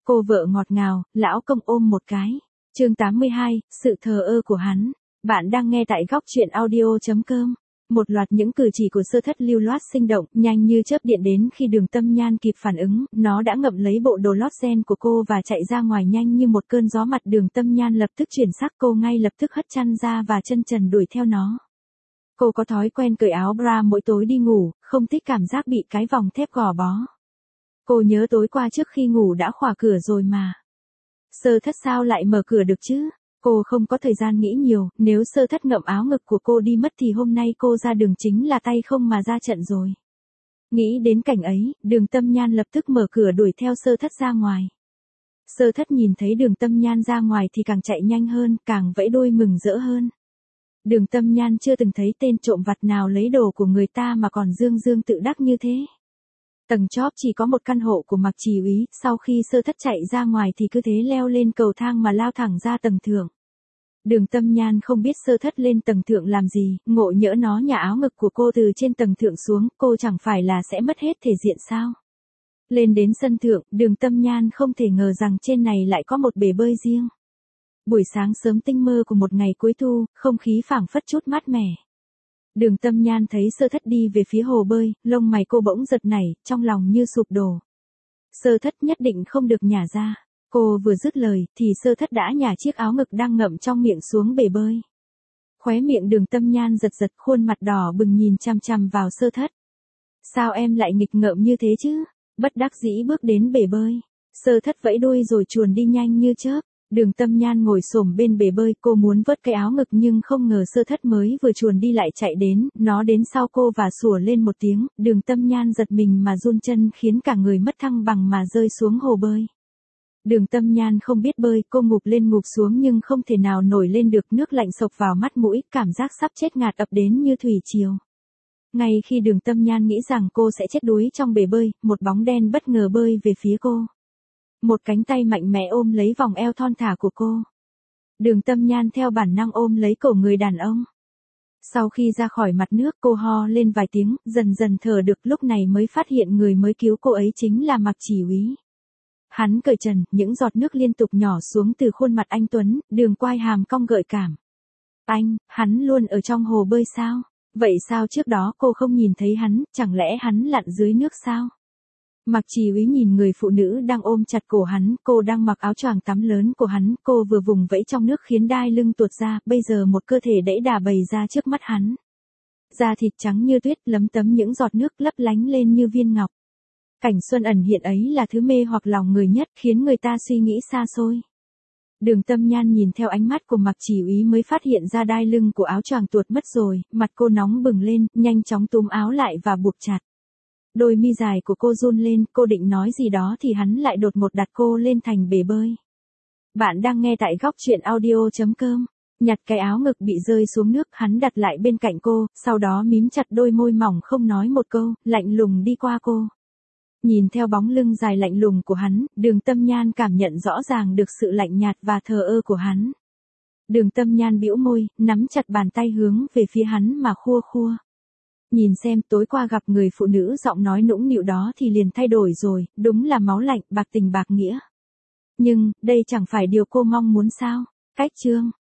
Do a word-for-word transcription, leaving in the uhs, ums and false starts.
Cô vợ ngọt ngào, lão công ôm một cái. Chương tám mươi hai, sự thờ ơ của hắn. Bạn đang nghe tại góc truyện audio.com. Một loạt những cử chỉ của Sơ Thất lưu loát sinh động, nhanh như chớp điện đến khi Đường Tâm Nhan kịp phản ứng, nó đã ngậm lấy bộ đồ lót sen của cô và chạy ra ngoài nhanh như một cơn gió. Mặt Đường Tâm Nhan lập tức chuyển sắc, cô ngay lập tức hất chăn ra và chân trần đuổi theo nó. Cô có thói quen cởi áo bra mỗi tối đi ngủ, không thích cảm giác bị cái vòng thép gò bó. Cô nhớ tối qua trước khi ngủ đã khóa cửa rồi mà. Sơ Thất sao lại mở cửa được chứ? Cô không có thời gian nghĩ nhiều, nếu Sơ Thất ngậm áo ngực của cô đi mất thì hôm nay cô ra đường chính là tay không mà ra trận rồi. Nghĩ đến cảnh ấy, Đường Tâm Nhan lập tức mở cửa đuổi theo Sơ Thất ra ngoài. Sơ Thất nhìn thấy Đường Tâm Nhan ra ngoài thì càng chạy nhanh hơn, càng vẫy đuôi mừng rỡ hơn. Đường Tâm Nhan chưa từng thấy tên trộm vặt nào lấy đồ của người ta mà còn dương dương tự đắc như thế. Tầng chóp chỉ có một căn hộ của Mạc Chỉ Úy, sau khi Sơ Thất chạy ra ngoài thì cứ thế leo lên cầu thang mà lao thẳng ra tầng thượng. Đường Tâm Nhan không biết Sơ Thất lên tầng thượng làm gì, ngộ nhỡ nó nhả áo ngực của cô từ trên tầng thượng xuống, cô chẳng phải là sẽ mất hết thể diện sao? Lên đến sân thượng, Đường Tâm Nhan không thể ngờ rằng trên này lại có một bể bơi riêng. Buổi sáng sớm tinh mơ của một ngày cuối thu, không khí phảng phất chút mát mẻ. Đường Tâm Nhan thấy Sơ Thất đi về phía hồ bơi, lông mày cô bỗng giật nảy, trong lòng như sụp đổ. Sơ Thất nhất định không được nhả ra. Cô vừa dứt lời, thì Sơ Thất đã nhả chiếc áo ngực đang ngậm trong miệng xuống bể bơi. Khóe miệng Đường Tâm Nhan giật giật, khuôn mặt đỏ bừng nhìn chằm chằm vào Sơ Thất. Sao em lại nghịch ngợm như thế chứ? Bất đắc dĩ bước đến bể bơi. Sơ Thất vẫy đuôi rồi chuồn đi nhanh như chớp. Đường Tâm Nhan ngồi xổm bên bể bơi, cô muốn vớt cái áo ngực nhưng không ngờ Sơ Thất mới vừa chuồn đi lại chạy đến, nó đến sau cô và sủa lên một tiếng, Đường Tâm Nhan giật mình mà run chân khiến cả người mất thăng bằng mà rơi xuống hồ bơi. Đường Tâm Nhan không biết bơi, cô ngụp lên ngụp xuống nhưng không thể nào nổi lên được, nước lạnh xộc vào mắt mũi, cảm giác sắp chết ngạt ập đến như thủy triều. Ngay khi Đường Tâm Nhan nghĩ rằng cô sẽ chết đuối trong bể bơi, một bóng đen bất ngờ bơi về phía cô. Một cánh tay mạnh mẽ ôm lấy vòng eo thon thả của cô. Đường Tâm Nhan theo bản năng ôm lấy cổ người đàn ông. Sau khi ra khỏi mặt nước, cô ho lên vài tiếng, dần dần thở được, lúc này mới phát hiện người mới cứu cô ấy chính là Mạc Chỉ Úy. Hắn cởi trần, những giọt nước liên tục nhỏ xuống từ khuôn mặt anh tuấn, đường quai hàm cong gợi cảm. Anh, hắn luôn ở trong hồ bơi sao? Vậy sao trước đó cô không nhìn thấy hắn, chẳng lẽ hắn lặn dưới nước sao? Mạc Chỉ Úy nhìn người phụ nữ đang ôm chặt cổ hắn, cô đang mặc áo choàng tắm lớn của hắn, cô vừa vùng vẫy trong nước khiến đai lưng tuột ra, bây giờ một cơ thể đẫy đà bày ra trước mắt hắn. Da thịt trắng như tuyết, lấm tấm những giọt nước lấp lánh lên như viên ngọc. Cảnh xuân ẩn hiện ấy là thứ mê hoặc lòng người nhất, khiến người ta suy nghĩ xa xôi. Đường Tâm Nhan nhìn theo ánh mắt của Mạc Chỉ Úy mới phát hiện ra đai lưng của áo choàng tuột mất rồi, mặt cô nóng bừng lên, nhanh chóng túm áo lại và buộc chặt. Đôi mi dài của cô run lên, cô định nói gì đó thì hắn lại đột ngột đặt cô lên thành bể bơi. Bạn đang nghe tại góc truyện audio.com. Nhặt cái áo ngực bị rơi xuống nước, hắn đặt lại bên cạnh cô, sau đó mím chặt đôi môi mỏng không nói một câu, lạnh lùng đi qua cô. Nhìn theo bóng lưng dài lạnh lùng của hắn, Đường Tâm Nhan cảm nhận rõ ràng được sự lạnh nhạt và thờ ơ của hắn. Đường Tâm Nhan bĩu môi, nắm chặt bàn tay hướng về phía hắn mà khua khua. Nhìn xem, tối qua gặp người phụ nữ giọng nói nũng nịu đó thì liền thay đổi rồi, đúng là máu lạnh, bạc tình bạc nghĩa. Nhưng, đây chẳng phải điều cô mong muốn sao? Cách chương